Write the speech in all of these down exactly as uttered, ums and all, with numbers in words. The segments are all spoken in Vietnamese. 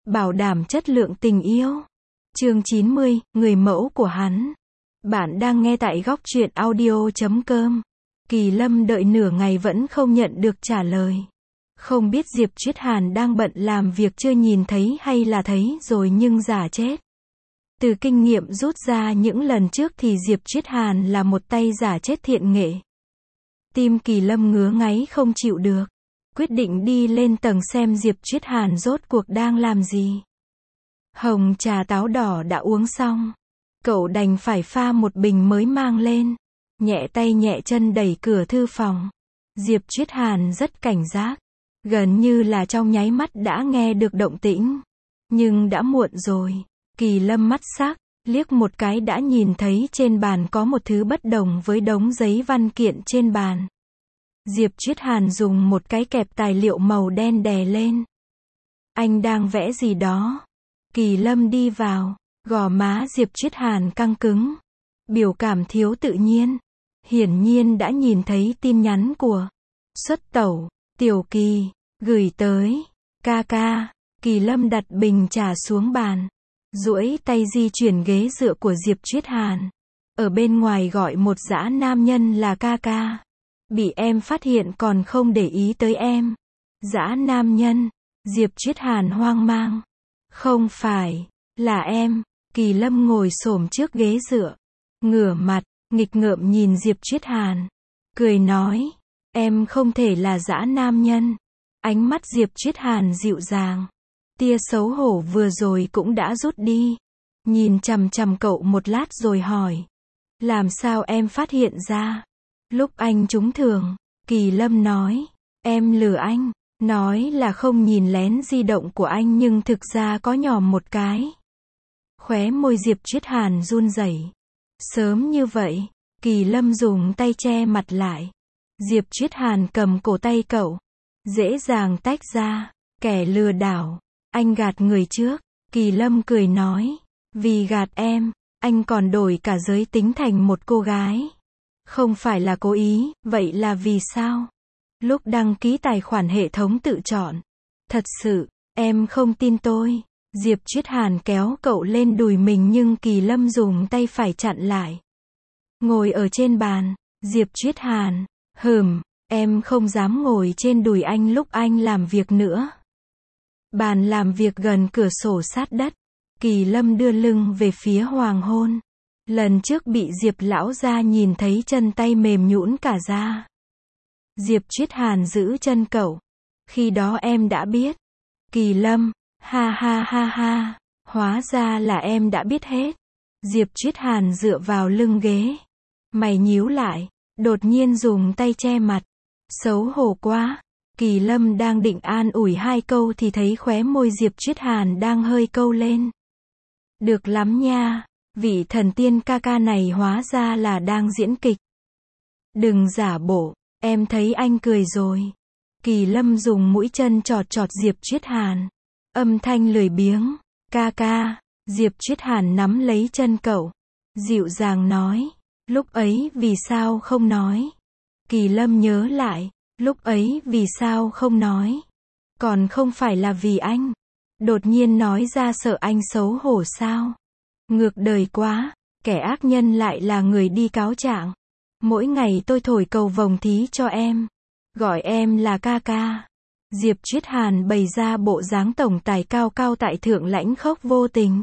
bảo đảm chất lượng tình yêu. Chương chín mươi, người mẫu của hắn. Bạn đang nghe tại góc truyện audio chấm com. Kỳ Lâm đợi nửa ngày vẫn không nhận được trả lời. Không biết Diệp Triết Hàn đang bận làm việc chưa nhìn thấy hay là thấy rồi nhưng giả chết. Từ kinh nghiệm rút ra những lần trước thì Diệp Triết Hàn là một tay giả chết thiện nghệ. Tim Kỳ Lâm ngứa ngáy không chịu được. Quyết định đi lên tầng xem Diệp Triết Hàn rốt cuộc đang làm gì. Hồng trà táo đỏ đã uống xong. Cậu đành phải pha một bình mới mang lên. Nhẹ tay nhẹ chân đẩy cửa thư phòng. Diệp Triết Hàn rất cảnh giác. Gần như là trong nháy mắt đã nghe được động tĩnh. Nhưng đã muộn rồi. Kỳ Lâm mắt sắc, liếc một cái đã nhìn thấy trên bàn có một thứ bất đồng với đống giấy văn kiện trên bàn. Diệp Triết Hàn dùng một cái kẹp tài liệu màu đen đè lên. Anh đang vẽ gì đó? Kỳ Lâm đi vào, gò má Diệp Triết Hàn căng cứng. Biểu cảm thiếu tự nhiên. Hiển nhiên đã nhìn thấy tin nhắn của Xuất Tẩu, Tiểu Kỳ, gửi tới. Ca ca. Kỳ Lâm đặt bình trà xuống bàn. Duỗi tay di chuyển ghế dựa của Diệp Triết Hàn. Ở bên ngoài gọi một dã nam nhân là ca ca. Bị em phát hiện còn không để ý tới em. Dã nam nhân. Diệp Triết Hàn hoang mang. Không phải, là em. Kỳ Lâm ngồi xổm trước ghế dựa. Ngửa mặt, nghịch ngợm nhìn Diệp Triết Hàn. Cười nói, em không thể là dã nam nhân. Ánh mắt Diệp Triết Hàn dịu dàng. Tia xấu hổ vừa rồi cũng đã rút đi. Nhìn chằm chằm cậu một lát rồi hỏi. Làm sao em phát hiện ra? Lúc anh trúng thưởng, Kỳ Lâm nói. Em lừa anh. Nói là không nhìn lén di động của anh nhưng thực ra có nhòm một cái. Khóe môi Diệp Triết Hàn run rẩy. Sớm như vậy, Kỳ Lâm dùng tay che mặt lại. Diệp Triết Hàn cầm cổ tay cậu. Dễ dàng tách ra. Kẻ lừa đảo. Anh gạt người trước. Kỳ Lâm cười nói. Vì gạt em, anh còn đổi cả giới tính thành một cô gái. Không phải là cố ý, vậy là vì sao? Lúc đăng ký tài khoản hệ thống tự chọn. Thật sự, em không tin tôi. Diệp Triết Hàn kéo cậu lên đùi mình nhưng Kỳ Lâm dùng tay phải chặn lại. Ngồi ở trên bàn, Diệp Triết Hàn. Hừm, em không dám ngồi trên đùi anh lúc anh làm việc nữa. Bàn làm việc gần cửa sổ sát đất. Kỳ Lâm đưa lưng về phía hoàng hôn. Lần trước bị Diệp lão gia nhìn thấy chân tay mềm nhũn cả ra. Diệp Triết Hàn giữ chân cậu. Khi đó em đã biết. Kỳ Lâm. Ha ha ha ha. Hóa ra là em đã biết hết. Diệp Triết Hàn dựa vào lưng ghế. Mày nhíu lại. Đột nhiên dùng tay che mặt. Xấu hổ quá. Kỳ Lâm đang định an ủi hai câu thì thấy khóe môi Diệp Triết Hàn đang hơi câu lên. Được lắm nha. Vị thần tiên ca ca này hóa ra là đang diễn kịch. Đừng giả bộ. Em thấy anh cười rồi. Kỳ Lâm dùng mũi chân chọt chọt Diệp Triết Hàn. Âm thanh lười biếng. Ca ca. Diệp Triết Hàn nắm lấy chân cậu. Dịu dàng nói. Lúc ấy vì sao không nói? Kỳ Lâm nhớ lại. Lúc ấy vì sao không nói? Còn không phải là vì anh. Đột nhiên nói ra sợ anh xấu hổ sao? Ngược đời quá. Kẻ ác nhân lại là người đi cáo trạng. Mỗi ngày tôi thổi cầu vồng thí cho em. Gọi em là ca ca. Diệp Triết Hàn bày ra bộ dáng tổng tài cao cao tại thượng lãnh khốc vô tình.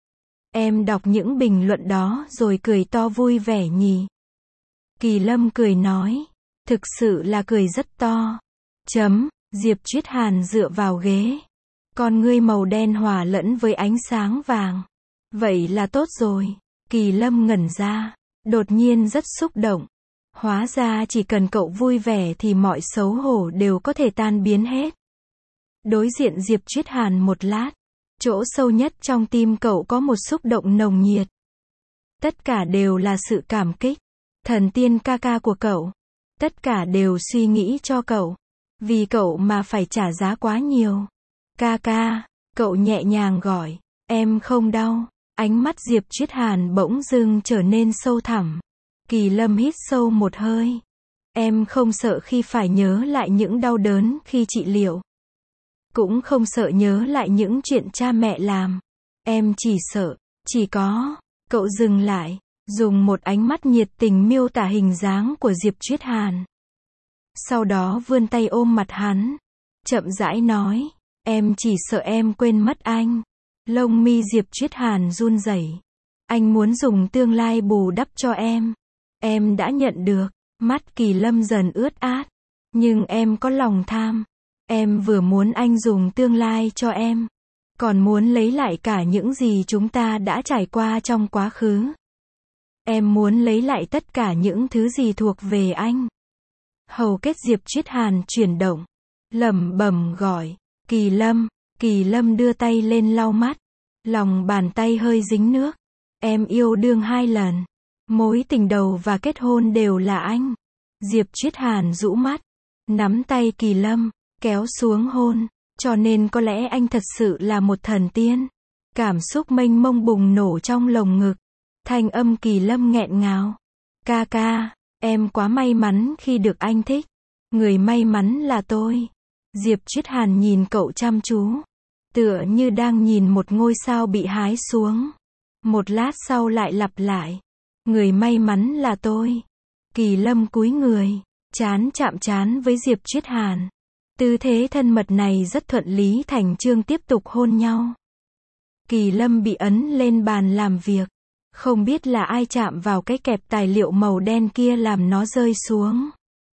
Em đọc những bình luận đó rồi cười to vui vẻ nhỉ? Kỳ Lâm cười nói. Thực sự là cười rất to. Chấm. Diệp Triết Hàn dựa vào ghế. Con ngươi màu đen hòa lẫn với ánh sáng vàng. Vậy là tốt rồi. Kỳ Lâm ngẩn ra. Đột nhiên rất xúc động. Hóa ra chỉ cần cậu vui vẻ thì mọi xấu hổ đều có thể tan biến hết. Đối diện Diệp Triết Hàn một lát. Chỗ sâu nhất trong tim cậu có một xúc động nồng nhiệt. Tất cả đều là sự cảm kích. Thần tiên ca ca của cậu. Tất cả đều suy nghĩ cho cậu. Vì cậu mà phải trả giá quá nhiều. Ca ca. Cậu nhẹ nhàng gọi. Em không đau. Ánh mắt Diệp Triết Hàn bỗng dưng trở nên sâu thẳm. Kỳ Lâm hít sâu một hơi. Em không sợ khi phải nhớ lại những đau đớn khi trị liệu. cũng không sợ nhớ lại những chuyện cha mẹ làm. Em chỉ sợ, chỉ có, cậu dừng lại, dùng một ánh mắt nhiệt tình miêu tả hình dáng của Diệp Triết Hàn. Sau đó vươn tay ôm mặt hắn, chậm rãi nói, em chỉ sợ em quên mất anh. Lông mi Diệp Triết Hàn run rẩy. Anh muốn dùng tương lai bù đắp cho em. Em đã nhận được. Mắt Kỳ Lâm dần ướt át. Nhưng em có lòng tham. Em vừa muốn anh dùng tương lai cho em, còn muốn lấy lại cả những gì chúng ta đã trải qua trong quá khứ. Em muốn lấy lại tất cả những thứ gì thuộc về anh. Hầu kết Diệp Triết Hàn chuyển động, lẩm bẩm gọi, Kỳ Lâm. Kỳ Lâm đưa tay lên lau mắt, lòng bàn tay hơi dính nước. Em yêu đương hai lần, mối tình đầu và kết hôn đều là anh. Diệp Triết Hàn rũ mắt, nắm tay Kỳ Lâm, kéo xuống hôn, cho nên có lẽ anh thật sự là một thần tiên. Cảm xúc mênh mông bùng nổ trong lồng ngực. Thanh âm Kỳ Lâm nghẹn ngào. Ca ca, em quá may mắn khi được anh thích. Người may mắn là tôi. Diệp Triết Hàn nhìn cậu chăm chú, tựa như đang nhìn một ngôi sao bị hái xuống. Một lát sau lại lặp lại. Người may mắn là tôi. Kỳ Lâm cúi người, trán chạm trán với Diệp Triết Hàn. Tư thế thân mật này rất thuận lý thành chương tiếp tục hôn nhau. Kỳ Lâm bị ấn lên bàn làm việc. Không biết là ai chạm vào cái kẹp tài liệu màu đen kia làm nó rơi xuống.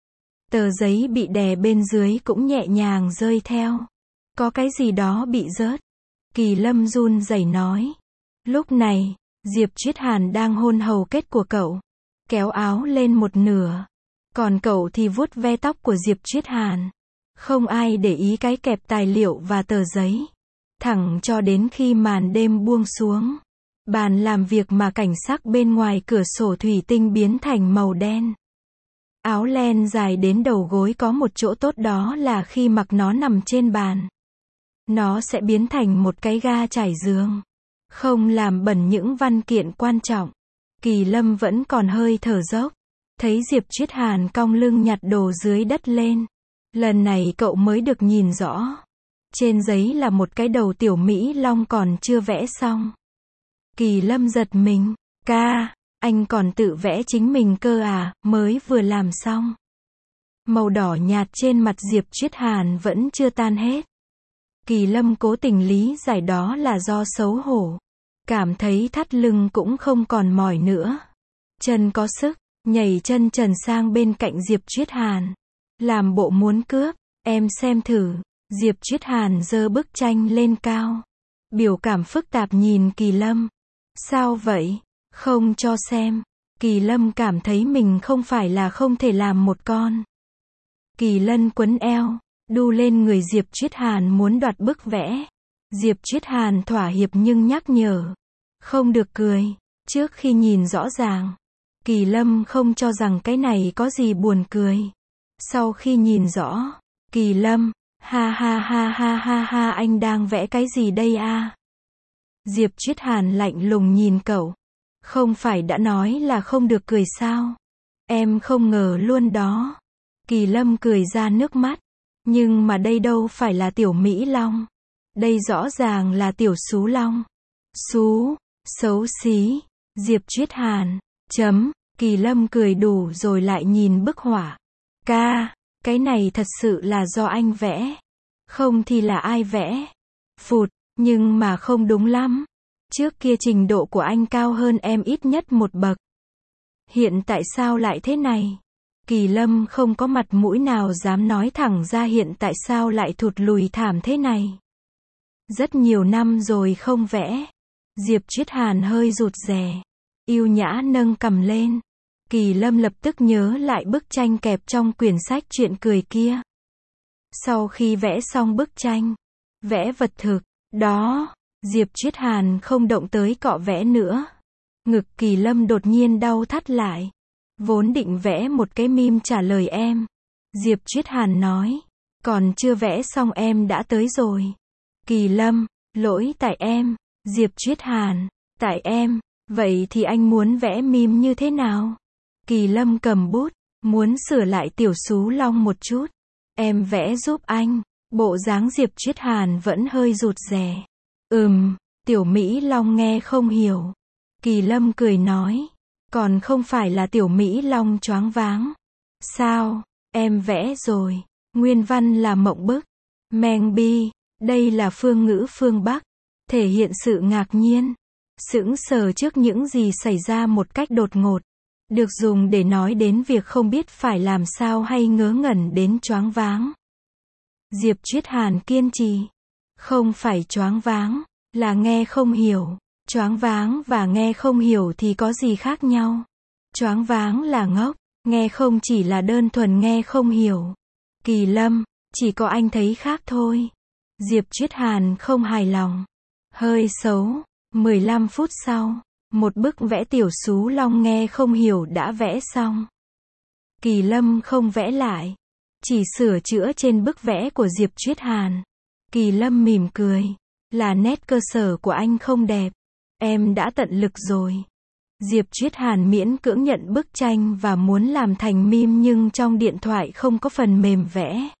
Tờ giấy bị đè bên dưới cũng nhẹ nhàng rơi theo. Có cái gì đó bị rớt. Kỳ Lâm run rẩy nói. Lúc này, Diệp Triết Hàn đang hôn hầu kết của cậu. Kéo áo lên một nửa. Còn cậu thì vuốt ve tóc của Diệp Triết Hàn. Không ai để ý cái kẹp tài liệu và tờ giấy. Thẳng cho đến khi màn đêm buông xuống. Bàn làm việc mà cảnh sắc bên ngoài cửa sổ thủy tinh biến thành màu đen. Áo len dài đến đầu gối có một chỗ tốt, đó là khi mặc nó nằm trên bàn, nó sẽ biến thành một cái ga trải giường. Không làm bẩn những văn kiện quan trọng. Kỳ Lâm vẫn còn hơi thở dốc. Thấy Diệp Triết Hàn cong lưng nhặt đồ dưới đất lên. Lần này cậu mới được nhìn rõ. Trên giấy là một cái đầu tiểu Mỹ Long còn chưa vẽ xong. Kỳ Lâm giật mình. Ca, anh còn tự vẽ chính mình cơ à, mới vừa làm xong. Màu đỏ nhạt trên mặt Diệp Triết Hàn vẫn chưa tan hết. Kỳ Lâm cố tình lý giải đó là do xấu hổ. Cảm thấy thắt lưng cũng không còn mỏi nữa. Chân có sức, nhảy chân trần sang bên cạnh Diệp Triết Hàn. Làm bộ muốn cướp, em xem thử. Diệp Triết Hàn giơ bức tranh lên cao. Biểu cảm phức tạp nhìn Kỳ Lâm. Sao vậy? Không cho xem. Kỳ Lâm cảm thấy mình không phải là không thể làm một con. Kỳ Lân quấn eo, đu lên người Diệp Triết Hàn muốn đoạt bức vẽ. Diệp Triết Hàn thỏa hiệp nhưng nhắc nhở. Không được cười, trước khi nhìn rõ ràng. Kỳ Lâm không cho rằng cái này có gì buồn cười. Sau khi nhìn rõ, Kỳ Lâm, ha ha ha ha ha ha, anh đang vẽ cái gì đây a? Diệp Triết Hàn lạnh lùng nhìn cậu. Không phải đã nói là không được cười sao? Em không ngờ luôn đó. Kỳ Lâm cười ra nước mắt. Nhưng mà đây đâu phải là tiểu Mỹ Long. Đây rõ ràng là tiểu Xú Long. Xú, xấu xí. Diệp Triết Hàn, chấm. Kỳ Lâm cười đủ rồi lại nhìn bức họa. Ca, cái này thật sự là do anh vẽ. Không thì là ai vẽ? Phụt, nhưng mà không đúng lắm. Trước kia trình độ của anh cao hơn em ít nhất một bậc. Hiện tại sao lại thế này? Kỳ Lâm không có mặt mũi nào dám nói thẳng ra hiện tại sao lại thụt lùi thảm thế này. Rất nhiều năm rồi không vẽ. Diệp Triết Hàn hơi rụt rè, yêu nhã nâng cằm lên. Kỳ Lâm lập tức nhớ lại bức tranh kẹp trong quyển sách chuyện cười kia. Sau khi vẽ xong bức tranh, vẽ vật thực, đó, Diệp Triết Hàn không động tới cọ vẽ nữa. Ngực Kỳ Lâm đột nhiên đau thắt lại. Vốn định vẽ một cái meme trả lời em. Diệp Triết Hàn nói. Còn chưa vẽ xong em đã tới rồi. Kỳ Lâm, lỗi tại em. Diệp Triết Hàn, tại em. Vậy thì anh muốn vẽ meme như thế nào? Kỳ Lâm cầm bút, muốn sửa lại tiểu Xú Long một chút. Em vẽ giúp anh. Bộ dáng Diệp Triết Hàn vẫn hơi rụt rè. Ừm, Tiểu Mỹ Long nghe không hiểu. Kỳ Lâm cười nói. Còn không phải là Tiểu Mỹ Long choáng váng. Sao, em vẽ rồi. Nguyên văn là mộng bức. Meng bi, đây là phương ngữ phương Bắc. Thể hiện sự ngạc nhiên. Sững sờ trước những gì xảy ra một cách đột ngột. Được dùng để nói đến việc không biết phải làm sao hay ngớ ngẩn đến choáng váng. Diệp Triết Hàn kiên trì. Không phải choáng váng, là nghe không hiểu. Choáng váng và nghe không hiểu thì có gì khác nhau? Choáng váng là ngốc, nghe không chỉ là đơn thuần nghe không hiểu. Kỳ Lâm, chỉ có anh thấy khác thôi. Diệp Triết Hàn không hài lòng. Hơi xấu. mười lăm phút sau, một bức vẽ tiểu xú long nghe không hiểu đã vẽ xong. Kỳ Lâm không vẽ lại, chỉ sửa chữa trên bức vẽ của Diệp Triết Hàn. Kỳ Lâm mỉm cười, là nét cơ sở của anh không đẹp. Em đã tận lực rồi. Diệp Triết Hàn miễn cưỡng nhận bức tranh và muốn làm thành meme nhưng trong điện thoại không có phần mềm vẽ.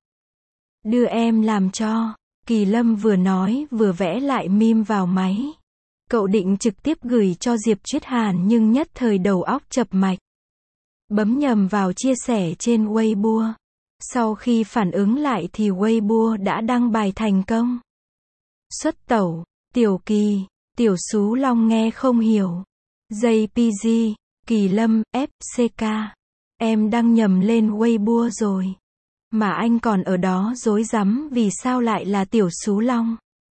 Đưa em làm cho. Kỳ Lâm vừa nói vừa vẽ lại meme vào máy. Cậu định trực tiếp gửi cho Diệp Triết Hàn nhưng nhất thời đầu óc chập mạch. Bấm nhầm vào chia sẻ trên Weibo. Sau khi phản ứng lại thì Weibo đã đăng bài thành công. Xuất tẩu, Tiểu Kỳ, Tiểu Xú Long nghe không hiểu. jê pê giê, Kỳ Lâm, ép xê ca. Em đăng nhầm lên Weibo rồi. Mà anh còn ở đó rối rắm vì sao lại là Tiểu Xú Long.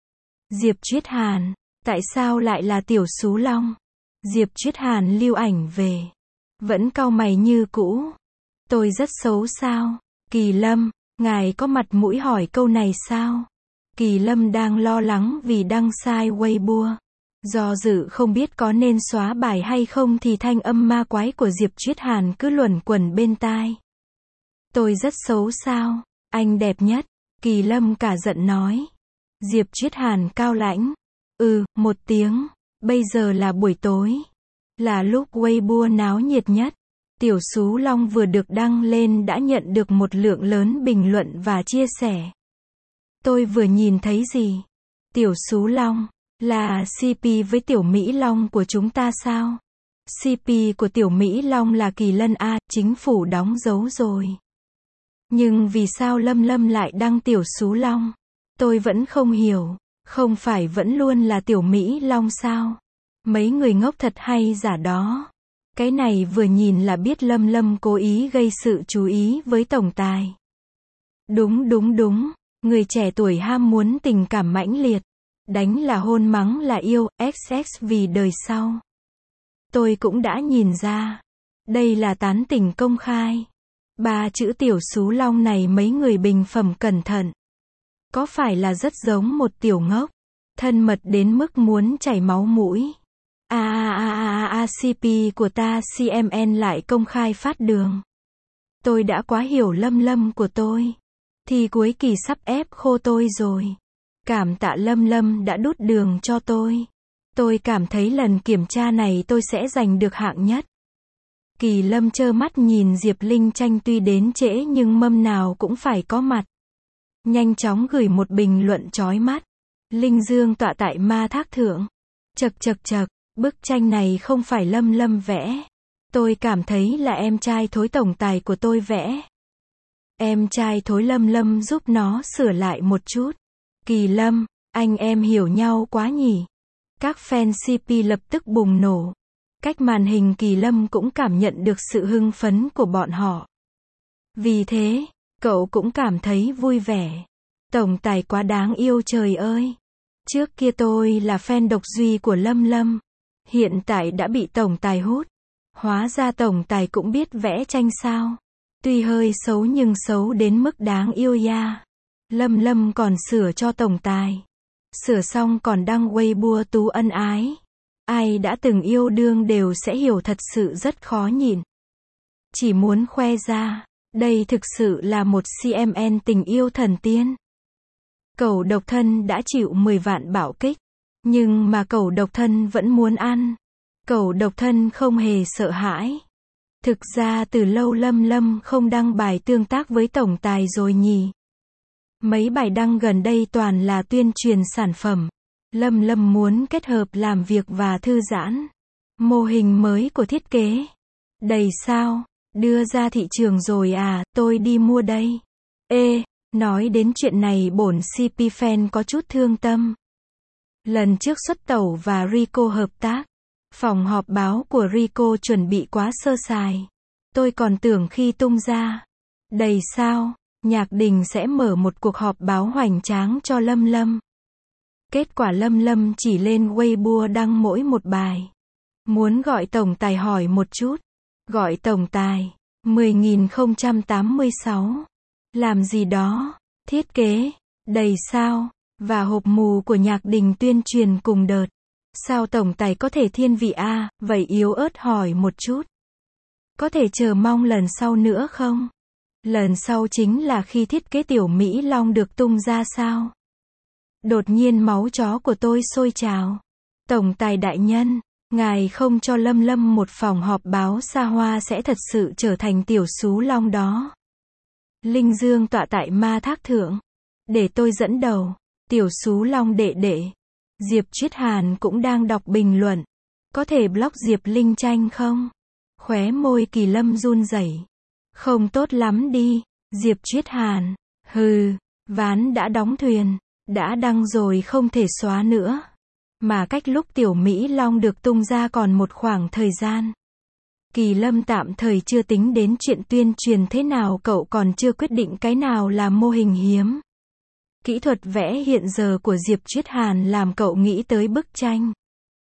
Diệp Triết Hàn, tại sao lại là Tiểu Xú Long? Diệp Triết Hàn lưu ảnh về. Vẫn cau mày như cũ. Tôi rất xấu sao? Kỳ Lâm, ngài có mặt mũi hỏi câu này sao? Kỳ Lâm đang lo lắng vì đăng sai Weibo. Do dự không biết có nên xóa bài hay không thì thanh âm ma quái của Diệp Triết Hàn cứ luẩn quẩn bên tai. Tôi rất xấu sao? Anh đẹp nhất. Kỳ Lâm cả giận nói. Diệp Triết Hàn cao lãnh. Ừ, một tiếng. Bây giờ là buổi tối. Là lúc Weibo náo nhiệt nhất. Tiểu Xú Long vừa được đăng lên đã nhận được một lượng lớn bình luận và chia sẻ. Tôi vừa nhìn thấy gì? Tiểu Xú Long, là xê pê với Tiểu Mỹ Long của chúng ta sao? xê pê của Tiểu Mỹ Long là Kỳ Lân A, chính phủ đóng dấu rồi. Nhưng vì sao Lâm Lâm lại đăng Tiểu Xú Long? Tôi vẫn không hiểu, không phải vẫn luôn là Tiểu Mỹ Long sao? Mấy người ngốc thật hay giả đó. Cái này vừa nhìn là biết Lâm Lâm cố ý gây sự chú ý với tổng tài. Đúng đúng đúng, người trẻ tuổi ham muốn tình cảm mãnh liệt. Đánh là hôn, mắng là yêu, ích ích vì đời sau. Tôi cũng đã nhìn ra. Đây là tán tỉnh công khai. Ba chữ Tiểu Xú Long này mấy người bình phẩm cẩn thận. Có phải là rất giống một tiểu ngốc, thân mật đến mức muốn chảy máu mũi. A a a a a xê pê của ta xê em en lại công khai phát đường. Tôi đã quá hiểu Lâm Lâm của tôi. Thì cuối kỳ sắp ép khô tôi rồi. Cảm tạ Lâm Lâm đã đút đường cho tôi. Tôi cảm thấy lần kiểm tra này tôi sẽ giành được hạng nhất. Kỳ Lâm trơ mắt nhìn Diệp Linh Tranh tuy đến trễ nhưng mâm nào cũng phải có mặt. Nhanh chóng gửi một bình luận chói mắt. Linh Dương tọa tại ma thác thượng. Chật chật chật, bức tranh này không phải Lâm Lâm vẽ. Tôi cảm thấy là em trai Thối tổng tài của tôi vẽ. Em trai Thối Lâm Lâm giúp nó sửa lại một chút. Kỳ Lâm, anh em hiểu nhau quá nhỉ. Các fan xê pê lập tức bùng nổ. Cách màn hình Kỳ Lâm cũng cảm nhận được sự hưng phấn của bọn họ. Vì thế, cậu cũng cảm thấy vui vẻ. Tổng tài quá đáng yêu trời ơi. Trước kia tôi là fan độc duy của Lâm Lâm. Hiện tại đã bị tổng tài hút. Hóa ra tổng tài cũng biết vẽ tranh sao. Tuy hơi xấu nhưng xấu đến mức đáng yêu ya. Lâm Lâm còn sửa cho tổng tài. Sửa xong còn đăng Weibo tú ân ái. Ai đã từng yêu đương đều sẽ hiểu thật sự rất khó nhịn. Chỉ muốn khoe ra, đây thực sự là một xê em en tình yêu thần tiên. Cẩu độc thân đã chịu mười vạn bạo kích. Nhưng mà cẩu độc thân vẫn muốn ăn. Cẩu độc thân không hề sợ hãi. Thực ra từ lâu Lâm Lâm không đăng bài tương tác với tổng tài rồi nhỉ. Mấy bài đăng gần đây toàn là tuyên truyền sản phẩm. Lâm Lâm muốn kết hợp làm việc và thư giãn. Mô hình mới của thiết kế. Đầy sao? Đưa ra thị trường rồi à, tôi đi mua đây. Ê, nói đến chuyện này bổn xê pê fan có chút thương tâm. Lần trước xuất tẩu và Rico hợp tác. Phòng họp báo của Rico chuẩn bị quá sơ sài. Tôi còn tưởng khi tung ra. Đầy sao? Nhạc Đình sẽ mở một cuộc họp báo hoành tráng cho Lâm Lâm. Kết quả Lâm Lâm chỉ lên Weibo đăng mỗi một bài. Muốn gọi tổng tài hỏi một chút. Gọi tổng tài. mười nghìn không trăm tám mươi sáu. Làm gì đó. Thiết kế. Đầy sao. Và hộp mù của Nhạc Đình tuyên truyền cùng đợt. Sao tổng tài có thể thiên vị a à, vậy yếu ớt hỏi một chút. Có thể chờ mong lần sau nữa không? Lần sau chính là khi thiết kế Tiểu Mỹ Long được tung ra sao? Đột nhiên máu chó của tôi sôi trào. Tổng tài đại nhân, ngài không cho Lâm Lâm một phòng họp báo xa hoa sẽ thật sự trở thành tiểu xú long đó. Linh Dương tọa tại ma thác thượng. Để tôi dẫn đầu. Tiểu xú long đệ đệ. Diệp Triết Hàn cũng đang đọc bình luận. Có thể block Diệp Linh Tranh không? Khóe môi Kỳ Lâm run rẩy. Không tốt lắm đi. Diệp Triết Hàn. Hừ, ván đã đóng thuyền. Đã đăng rồi không thể xóa nữa. Mà cách lúc Tiểu Mỹ Long được tung ra còn một khoảng thời gian. Kỳ Lâm tạm thời chưa tính đến chuyện tuyên truyền thế nào, cậu còn chưa quyết định cái nào là mô hình hiếm. Kỹ thuật vẽ hiện giờ của Diệp Triết Hàn làm cậu nghĩ tới bức tranh.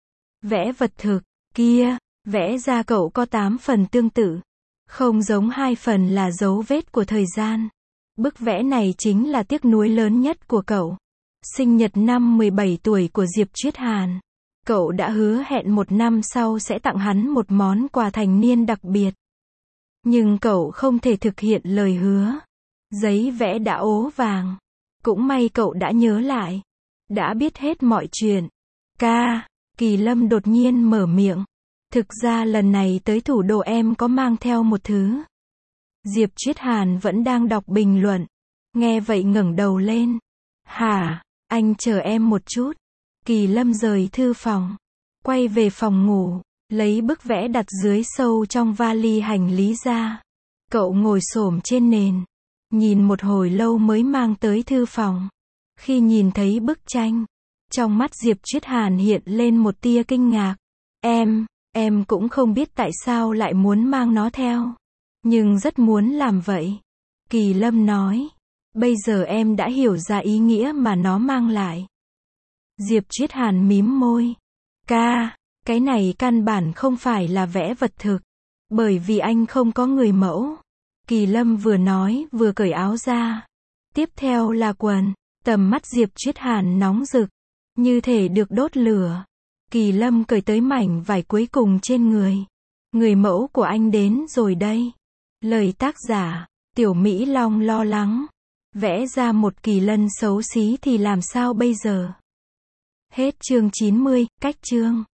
Vẽ vật thực, kia, vẽ ra cậu có tám phần tương tự. Không giống hai phần là dấu vết của thời gian. Bức vẽ này chính là tiếc nuối lớn nhất của cậu. Sinh nhật năm mười bảy tuổi của Diệp Triết Hàn. Cậu đã hứa hẹn một năm sau sẽ tặng hắn một món quà thành niên đặc biệt. Nhưng cậu không thể thực hiện lời hứa. Giấy vẽ đã ố vàng. Cũng may cậu đã nhớ lại. Đã biết hết mọi chuyện. Ca, Kỳ Lâm đột nhiên mở miệng. Thực ra lần này tới thủ đô em có mang theo một thứ. Diệp Triết Hàn vẫn đang đọc bình luận. Nghe vậy ngẩng đầu lên. Hả, anh chờ em một chút. Kỳ Lâm rời thư phòng. Quay về phòng ngủ. Lấy bức vẽ đặt dưới sâu trong vali hành lý ra. Cậu ngồi xổm trên nền. Nhìn một hồi lâu mới mang tới thư phòng. Khi nhìn thấy bức tranh. Trong mắt Diệp Triết Hàn hiện lên một tia kinh ngạc. Em, em cũng không biết tại sao lại muốn mang nó theo. Nhưng rất muốn làm vậy. Kỳ Lâm nói. Bây giờ em đã hiểu ra ý nghĩa mà nó mang lại. Diệp Triết Hàn mím môi. Ca, cái này căn bản không phải là vẽ vật thực. Bởi vì anh không có người mẫu. Kỳ Lâm vừa nói vừa cởi áo ra. Tiếp theo là quần. Tầm mắt Diệp Triết Hàn nóng rực. Như thể được đốt lửa. Kỳ Lâm cởi tới mảnh vải cuối cùng trên người. Người mẫu của anh đến rồi đây. Lời tác giả, Tiểu Mỹ Long lo lắng. Vẽ ra một Kỳ Lân xấu xí thì làm sao bây giờ? Hết chương chín mươi, cách chương.